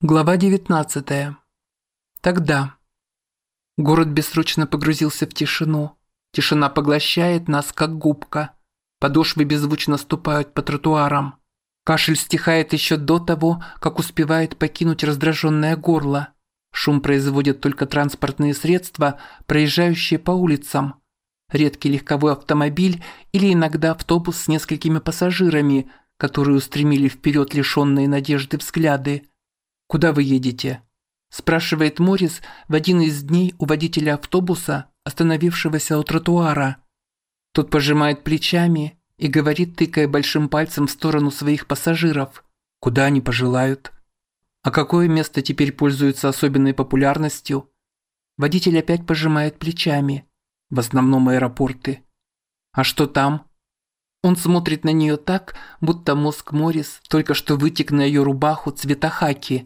Глава 19. Тогда. Город бессрочно погрузился в тишину. Тишина поглощает нас, как губка. Подошвы беззвучно ступают по тротуарам. Кашель стихает еще до того, как успевает покинуть раздраженное горло. Шум производят только транспортные средства, проезжающие по улицам. Редкий легковой автомобиль или иногда автобус с несколькими пассажирами, которые устремили вперед лишенные надежды взгляды. «Куда вы едете?» – спрашивает Моррис в один из дней у водителя автобуса, остановившегося у тротуара. Тот пожимает плечами и говорит, тыкая большим пальцем в сторону своих пассажиров. «Куда они пожелают?» «А какое место теперь пользуется особенной популярностью?» Водитель опять пожимает плечами. «В основном аэропорты». «А что там?» Он смотрит на нее так, будто мозг Моррис только что вытек на ее рубаху цвета хаки.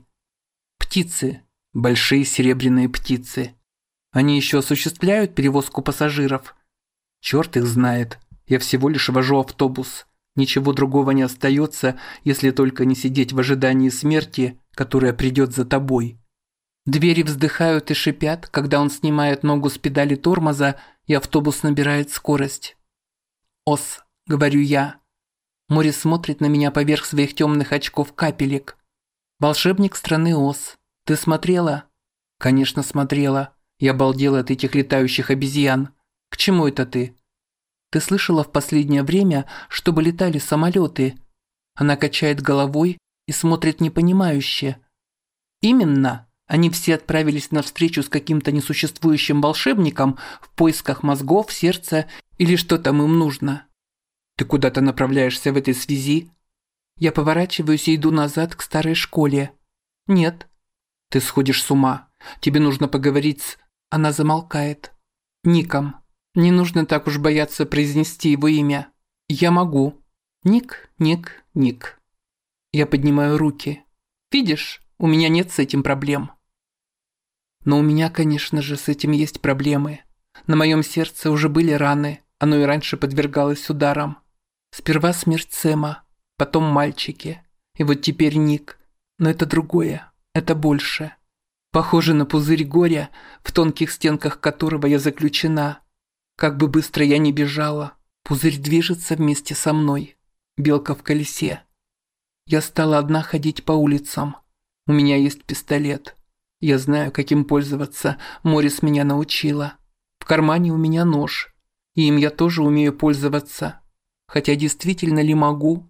Птицы. Большие серебряные птицы. Они еще осуществляют перевозку пассажиров? Черт их знает. Я всего лишь вожу автобус. Ничего другого не остается, если только не сидеть в ожидании смерти, которая придет за тобой. Двери вздыхают и шипят, когда он снимает ногу с педали тормоза, и автобус набирает скорость. «Ос», — говорю я. Моррис смотрит на меня поверх своих темных очков-капелек. «Волшебник страны Оз. Ты смотрела?» «Конечно, смотрела. Я обалдела от этих летающих обезьян. К чему это ты?» «Ты слышала в последнее время, чтобы летали самолеты?» Она качает головой и смотрит непонимающе. «Именно. Они все отправились на встречу с каким-то несуществующим волшебником в поисках мозгов, сердца или что там им нужно. Ты куда-то направляешься в этой связи?» Я поворачиваюсь и иду назад к старой школе. «Нет». «Ты сходишь с ума. Тебе нужно поговорить с...» Она замолкает. «Ником. Не нужно так уж бояться произнести его имя. Я могу. Ник, Ник, Ник». Я поднимаю руки. «Видишь, у меня нет с этим проблем». Но у меня, конечно же, с этим есть проблемы. На моем сердце уже были раны. Оно и раньше подвергалось ударам. Сперва смерть Сэма. Потом мальчики. И вот теперь Ник. Но это другое. Это больше. Похоже на пузырь горя, в тонких стенках которого я заключена. Как бы быстро я ни бежала, пузырь движется вместе со мной. Белка в колесе. Я стала одна ходить по улицам. У меня есть пистолет. Я знаю, каким пользоваться. Моррис меня научила. В кармане у меня нож. И им я тоже умею пользоваться. Хотя действительно ли могу?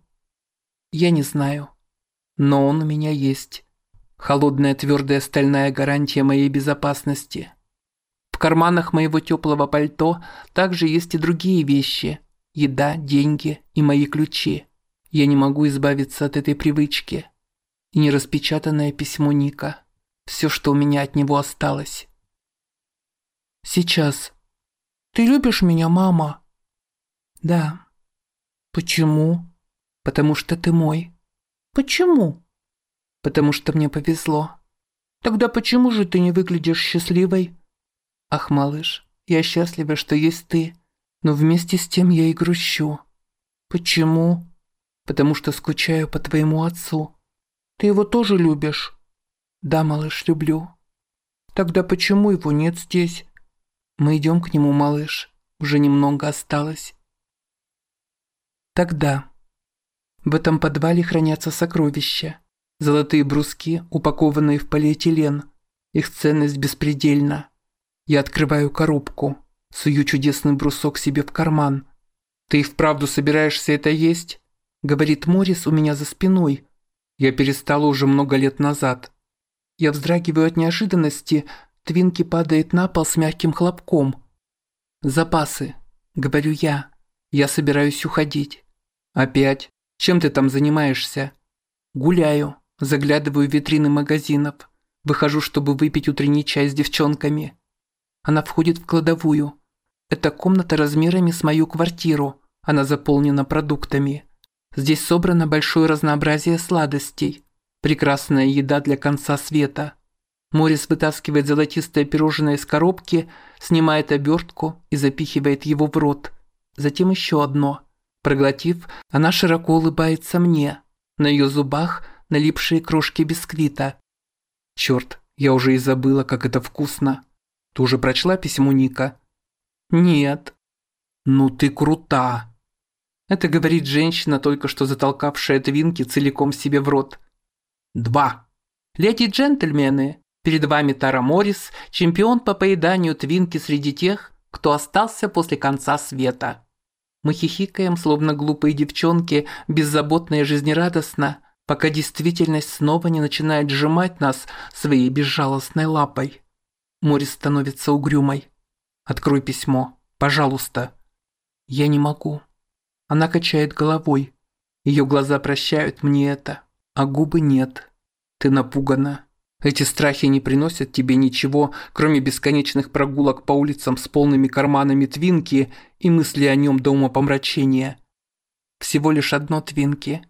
Я не знаю. Но он у меня есть. Холодная твердая стальная гарантия моей безопасности. В карманах моего теплого пальто также есть и другие вещи. Еда, деньги и мои ключи. Я не могу избавиться от этой привычки. И нераспечатанное письмо Ника. Все, что у меня от него осталось. Сейчас. «Ты любишь меня, мама?» «Да». «Почему?» «Потому что ты мой». «Почему?» «Потому что мне повезло». «Тогда почему же ты не выглядишь счастливой?» «Ах, малыш, я счастлива, что есть ты, но вместе с тем я и грущу». «Почему?» «Потому что скучаю по твоему отцу». «Ты его тоже любишь?» «Да, малыш, люблю». «Тогда почему его нет здесь?» «Мы идем к нему, малыш. Уже немного осталось». Тогда. В этом подвале хранятся сокровища. Золотые бруски, упакованные в полиэтилен. Их ценность беспредельна. Я открываю коробку, сую чудесный брусок себе в карман. «Ты и вправду собираешься это есть?» – говорит Моррис у меня за спиной. Я перестала уже много лет назад. Я вздрагиваю от неожиданности, Твинки падает на пол с мягким хлопком. «Запасы», – говорю я. Я собираюсь уходить. «Опять? Чем ты там занимаешься?» «Гуляю, заглядываю в витрины магазинов. Выхожу, чтобы выпить утренний чай с девчонками». Она входит в кладовую. Это комната размерами с мою квартиру. Она заполнена продуктами. Здесь собрано большое разнообразие сладостей. Прекрасная еда для конца света. Моррис вытаскивает золотистое пирожное из коробки, снимает обертку и запихивает его в рот. Затем еще одно. Проглотив, она широко улыбается мне. На ее зубах налипшие крошки бисквита. Черт, я уже и забыла, как это вкусно. Ты уже прочла письмо Ника? Нет. Ну ты крута. Это говорит женщина, только что затолкавшая твинки целиком себе в рот. 2. Леди и джентльмены, перед вами Тара Моррис, чемпион по поеданию твинки среди тех, кто остался после конца света. Мы хихикаем, словно глупые девчонки, беззаботно и жизнерадостно, пока действительность снова не начинает сжимать нас своей безжалостной лапой. Моррис становится угрюмой. «Открой письмо, пожалуйста». «Я не могу». Она качает головой. Ее глаза прощают мне это, а губы нет. Ты напугана. Эти страхи не приносят тебе ничего, кроме бесконечных прогулок по улицам с полными карманами твинки и мысли о нем до умопомрачения. Всего лишь одно твинки.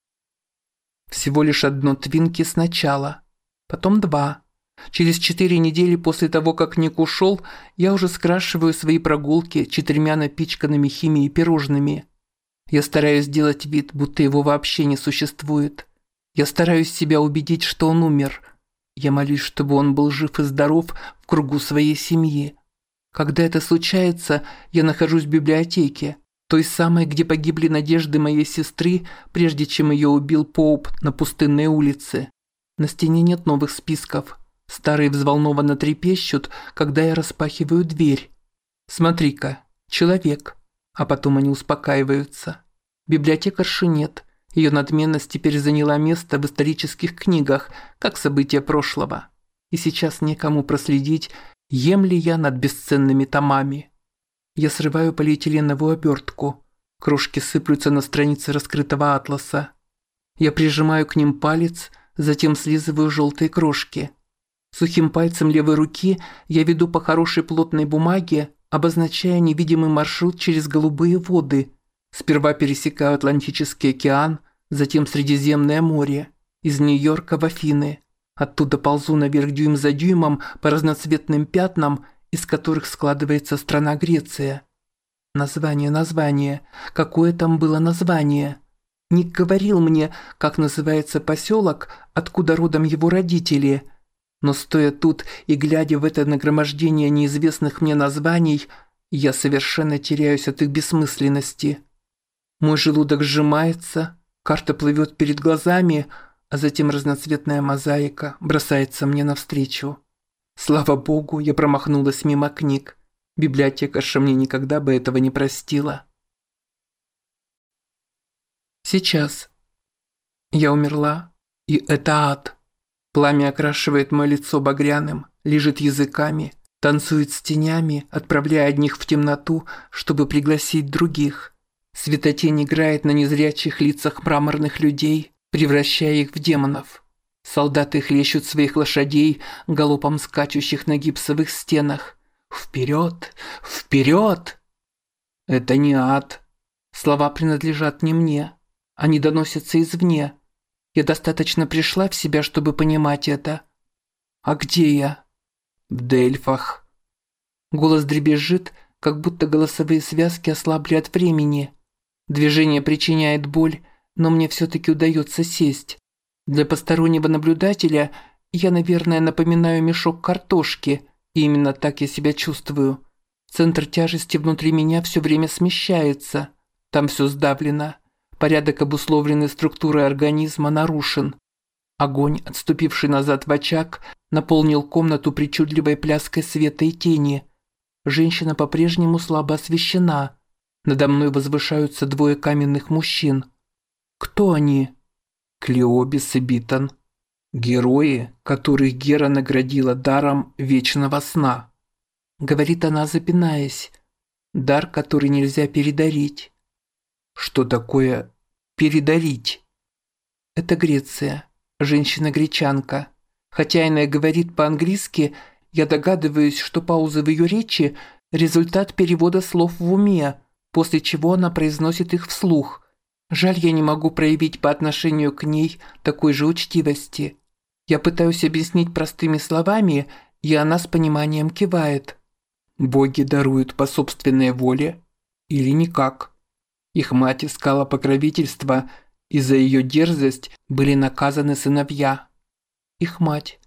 Всего лишь одно твинки сначала. Потом 2. Через 4 недели после того, как Ник ушел, я уже скрашиваю свои прогулки 4 напичканными химией пирожными. Я стараюсь сделать вид, будто его вообще не существует. Я стараюсь себя убедить, что он умер. Я молюсь, чтобы он был жив и здоров в кругу своей семьи. Когда это случается, я нахожусь в библиотеке, той самой, где погибли надежды моей сестры, прежде чем ее убил Поуп на пустынной улице. На стене нет новых списков. Старые взволнованно трепещут, когда я распахиваю дверь. Смотри-ка, человек. А потом они успокаиваются. Библиотекарши нет. Ее надменность теперь заняла место в исторических книгах, как события прошлого. И сейчас некому проследить, ем ли я над бесценными томами. Я срываю полиэтиленовую обертку. Крошки сыплются на страницы раскрытого атласа. Я прижимаю к ним палец, затем слизываю желтые крошки. Сухим пальцем левой руки я веду по хорошей плотной бумаге, обозначая невидимый маршрут через голубые воды. Сперва пересекаю Атлантический океан, затем Средиземное море, из Нью-Йорка в Афины. Оттуда ползу наверх дюйм за дюймом по разноцветным пятнам, из которых складывается страна Греция. Название. Какое там было название? Ник говорил мне, как называется поселок, откуда родом его родители. Но стоя тут и глядя в это нагромождение неизвестных мне названий, я совершенно теряюсь от их бессмысленности. Мой желудок сжимается, карта плывет перед глазами, а затем разноцветная мозаика бросается мне навстречу. Слава богу, я промахнулась мимо книг. Библиотекарша мне никогда бы этого не простила. Сейчас. Я умерла, и это ад. Пламя окрашивает мое лицо багряным, лижет языками, танцует с тенями, отправляя одних в темноту, чтобы пригласить других. Светотень играет на незрячих лицах мраморных людей, превращая их в демонов. Солдаты хлещут своих лошадей, галопом скачущих на гипсовых стенах. Вперед! Вперед! Это не ад. Слова принадлежат не мне. Они доносятся извне. Я достаточно пришла в себя, чтобы понимать это. А где я? В Дельфах. Голос дребезжит, как будто голосовые связки ослабли от времени. Движение причиняет боль, но мне все-таки удается сесть. Для постороннего наблюдателя я, наверное, напоминаю мешок картошки, и именно так я себя чувствую. Центр тяжести внутри меня все время смещается. Там все сдавлено. Порядок, обусловленный структурой организма, нарушен. Огонь, отступивший назад в очаг, наполнил комнату причудливой пляской света и тени. Женщина по-прежнему слабо освещена. Надо мной возвышаются 2 каменных мужчин. Кто они? Клеобис и Битон. Герои, которых Гера наградила даром вечного сна. Говорит она, запинаясь. Дар, который нельзя передарить. Что такое передарить? Это Греция. Женщина-гречанка. Хотя она говорит по-английски, я догадываюсь, что пауза в ее речи – результат перевода слов в уме, после чего она произносит их вслух. Жаль, я не могу проявить по отношению к ней такой же учтивости. Я пытаюсь объяснить простыми словами, и она с пониманием кивает. Боги даруют по собственной воле или никак. Их мать искала покровительства, и за ее дерзость были наказаны сыновья. Их мать.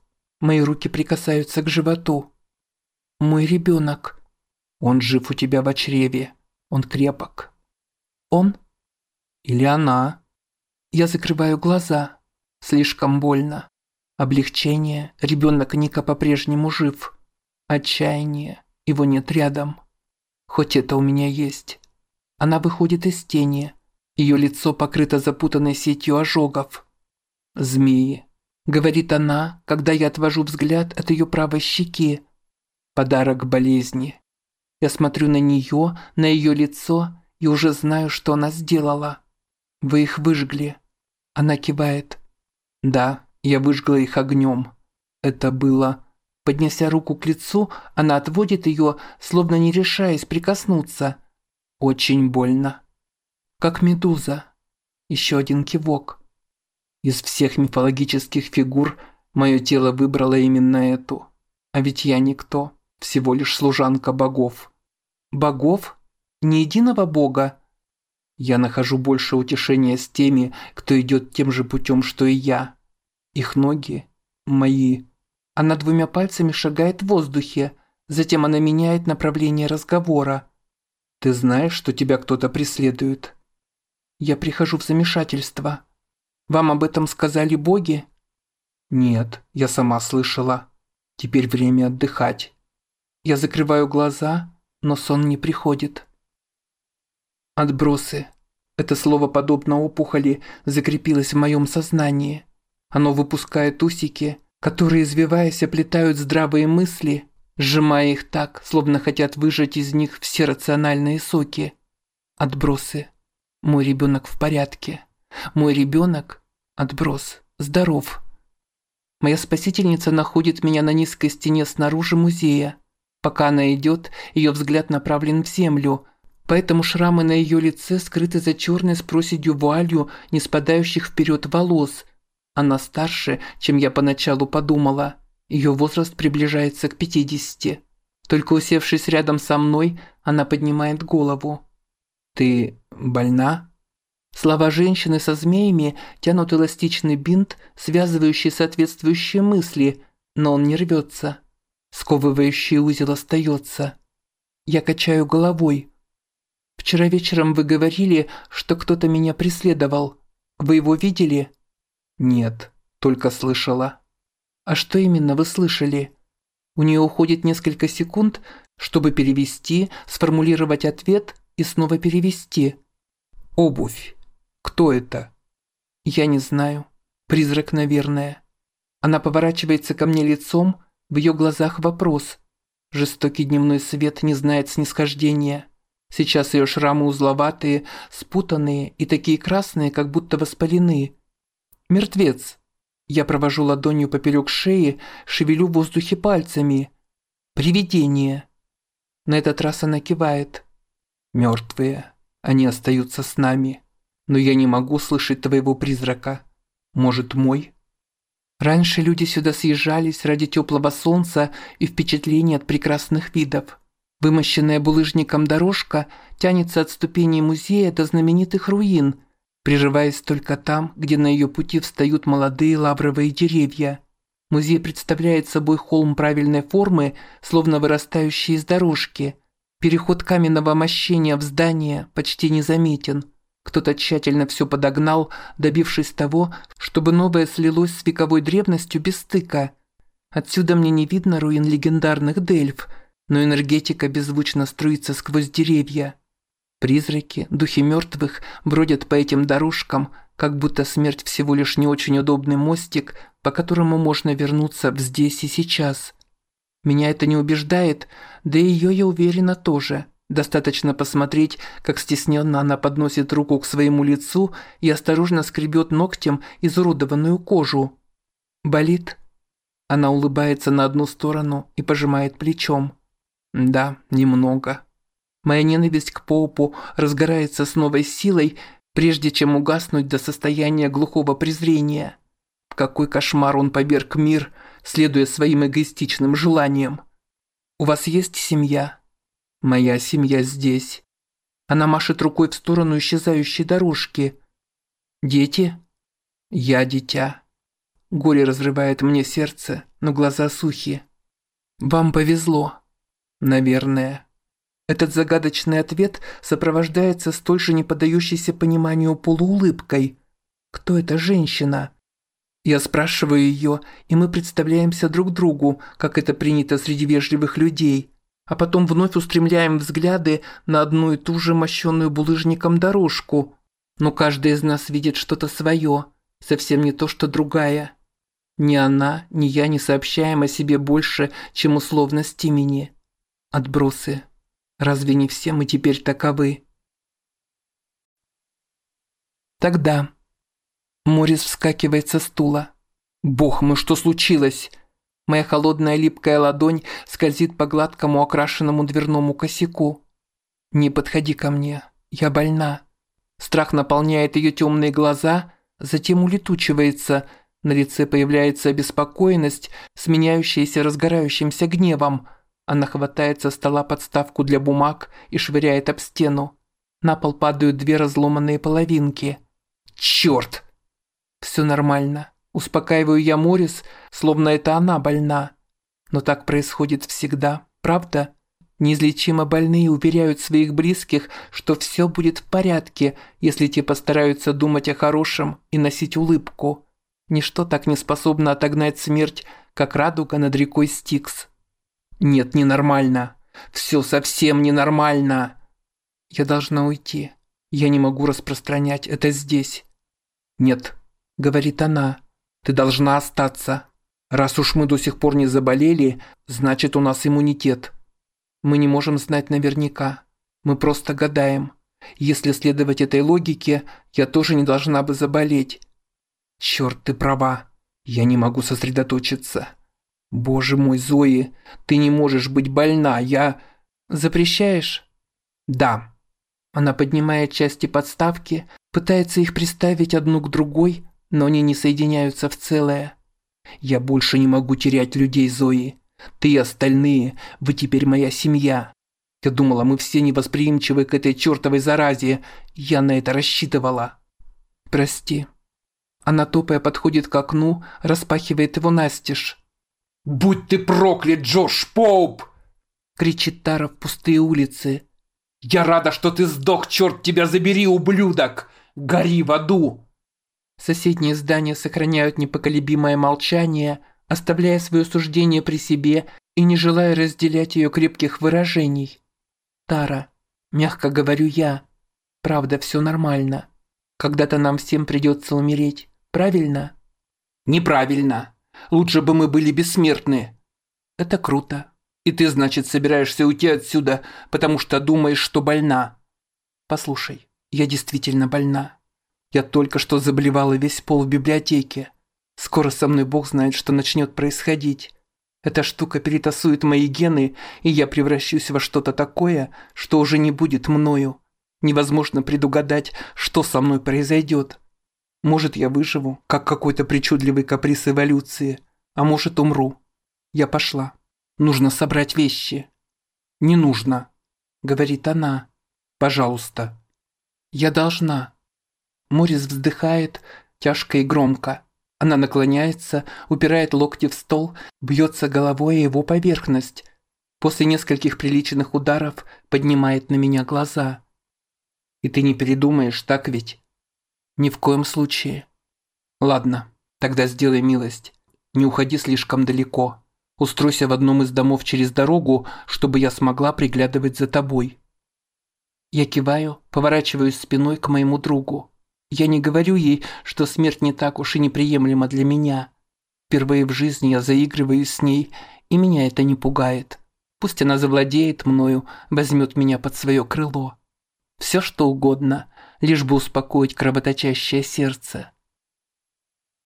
Мои руки прикасаются к животу. Мой ребенок. Он жив у тебя в чреве. Он крепок. Он? Или она? Я закрываю глаза. Слишком больно. Облегчение. Ребенок Ника по-прежнему жив. Отчаяние. Его нет рядом. Хоть это у меня есть. Она выходит из тени. Ее лицо покрыто запутанной сетью ожогов. «Змеи», — говорит она, когда я отвожу взгляд от ее правой щеки. Подарок болезни. Я смотрю на нее, на ее лицо и уже знаю, что она сделала. Вы их выжгли. Она кивает. Да, я выжгла их огнем. Это было... Поднеся руку к лицу, она отводит ее, словно не решаясь прикоснуться. Очень больно. Как медуза. Еще один кивок. Из всех мифологических фигур мое тело выбрало именно эту. А ведь я никто, всего лишь служанка богов. Богов? Ни единого бога? Я нахожу больше утешения с теми, кто идет тем же путем, что и я. Их ноги мои. Она двумя пальцами шагает в воздухе, затем она меняет направление разговора. Ты знаешь, что тебя кто-то преследует? Я прихожу в замешательство. Вам об этом сказали боги? Нет, я сама слышала. Теперь время отдыхать. Я закрываю глаза, но сон не приходит. Отбросы. Это слово, подобно опухоли, закрепилось в моем сознании. Оно выпускает усики, которые, извиваясь, оплетают здравые мысли, сжимая их так, словно хотят выжать из них все рациональные соки. Отбросы. Мой ребенок в порядке. Мой ребенок, отброс, здоров. Моя спасительница находит меня на низкой стене снаружи музея. Пока она идет, ее взгляд направлен в землю, поэтому шрамы на ее лице скрыты за черной с проседью вуалью не спадающих вперед волос. Она старше, чем я поначалу подумала. Ее возраст приближается к 50. Только усевшись рядом со мной, она поднимает голову. «Ты больна?» Слова женщины со змеями тянут эластичный бинт, связывающий соответствующие мысли, но он не рвется. Сковывающий узел остается. Я качаю головой. «Вчера вечером вы говорили, что кто-то меня преследовал. Вы его видели?» «Нет, только слышала». «А что именно вы слышали?» У нее уходит несколько секунд, чтобы перевести, сформулировать ответ и снова перевести. «Обувь. Кто это?» «Я не знаю. Призрак, наверное». Она поворачивается ко мне лицом, в ее глазах вопрос. Жестокий дневной свет не знает снисхождения. Сейчас ее шрамы узловатые, спутанные и такие красные, как будто воспалены. «Мертвец». Я провожу ладонью поперек шеи, шевелю в воздухе пальцами. «Привидение». На этот раз она кивает. «Мертвые. Они остаются с нами. Но я не могу слышать твоего призрака. Может, мой?» Раньше люди сюда съезжались ради теплого солнца и впечатлений от прекрасных видов. Вымощенная булыжником дорожка тянется от ступеней музея до знаменитых руин, прерываясь только там, где на ее пути встают молодые лавровые деревья. Музей представляет собой холм правильной формы, словно вырастающий из дорожки. Переход каменного мощения в здание почти незаметен. Кто-то тщательно все подогнал, добившись того, чтобы новое слилось с вековой древностью без стыка. Отсюда мне не видно руин легендарных Дельф, но энергетика беззвучно струится сквозь деревья. Призраки, духи мертвых бродят по этим дорожкам, как будто смерть всего лишь не очень удобный мостик, по которому можно вернуться в здесь и сейчас. Меня это не убеждает, да и ее, я уверена, тоже. Достаточно посмотреть, как стесненно она подносит руку к своему лицу и осторожно скребет ногтем изуродованную кожу. «Болит?» Она улыбается на одну сторону и пожимает плечом. «Да, немного». Моя ненависть к Поупу разгорается с новой силой, прежде чем угаснуть до состояния глухого презрения. В какой кошмар он поверг мир, следуя своим эгоистичным желаниям. «У вас есть семья?» «Моя семья здесь». Она машет рукой в сторону исчезающей дорожки. «Дети?» «Я дитя». Горе разрывает мне сердце, но глаза сухи. Вам повезло. Наверное. Этот загадочный ответ сопровождается столь же не поддающейся пониманию полуулыбкой. Кто эта женщина? Я спрашиваю ее, и мы представляемся друг другу, как это принято среди вежливых людей, а потом вновь устремляем взгляды на одну и ту же мощенную булыжником дорожку. Но каждый из нас видит что-то свое, совсем не то, что другая. Ни она, ни я не сообщаем о себе больше, чем условность имени. Отбросы. Разве не все мы теперь таковы? Тогда. Морис вскакивает со стула. Бог мой, что случилось? Моя холодная липкая ладонь скользит по гладкому окрашенному дверному косяку. Не подходи ко мне, я больна. Страх наполняет ее темные глаза, затем улетучивается. На лице появляется обеспокоенность, сменяющаяся разгорающимся гневом. Она хватает со стола подставку для бумаг и швыряет об стену. На пол падают две разломанные половинки. Черт! Все нормально. Успокаиваю я Морис, словно это она больна. Но так происходит всегда, правда? Неизлечимо больные уверяют своих близких, что все будет в порядке, если те постараются думать о хорошем и носить улыбку. Ничто так не способно отогнать смерть, как радуга над рекой Стикс. Нет, ненормально. Все совсем ненормально. Я должна уйти. Я не могу распространять это здесь. Нет, говорит она, ты должна остаться. Раз уж мы до сих пор не заболели, значит у нас иммунитет. Мы не можем знать наверняка. Мы просто гадаем. Если следовать этой логике, я тоже не должна бы заболеть. Черт, ты права. Я не могу сосредоточиться. Боже мой, Зои, ты не можешь быть больна, я... Запрещаешь? Да. Она поднимает части подставки, пытается их приставить одну к другой, но они не соединяются в целое. Я больше не могу терять людей, Зои. Ты и остальные, вы теперь моя семья. Я думала, мы все невосприимчивы к этой чертовой заразе. Я на это рассчитывала. Прости. Она, топая, подходит к окну, распахивает его настежь. «Будь ты проклят, Джош Поуп!» кричит Тара в пустые улицы. «Я рада, что ты сдох, черт тебя забери, ублюдок! Гори в аду!» Соседние здания сохраняют непоколебимое молчание, оставляя свое суждение при себе и не желая разделять ее крепких выражений. «Тара, мягко говорю я, правда, все нормально. Когда-то нам всем придется умереть, правильно?» «Неправильно. Лучше бы мы были бессмертны». «Это круто. И ты, значит, собираешься уйти отсюда, потому что думаешь, что больна?» «Послушай, я действительно больна. Я только что заблевала весь пол в библиотеке. Скоро со мной Бог знает, что начнет происходить. Эта штука перетасует мои гены, и я превращусь во что-то такое, что уже не будет мною. Невозможно предугадать, что со мной произойдет. Может, я выживу, как какой-то причудливый каприз эволюции, а может, умру. Я пошла. Нужно собрать вещи». «Не нужно», — говорит она. «Пожалуйста». «Я должна». Морис вздыхает, тяжко и громко. Она наклоняется, упирает локти в стол, бьется головой о его поверхность. После нескольких приличных ударов поднимает на меня глаза. «И ты не передумаешь, так ведь?» «Ни в коем случае». «Ладно, тогда сделай милость. Не уходи слишком далеко. Устройся в одном из домов через дорогу, чтобы я смогла приглядывать за тобой». Я киваю, поворачиваюсь спиной к моему другу. Я не говорю ей, что смерть не так уж и неприемлема для меня. Впервые в жизни я заигрываю с ней, и меня это не пугает. Пусть она завладеет мною, возьмет меня под свое крыло. Все что угодно, лишь бы успокоить кровоточащее сердце.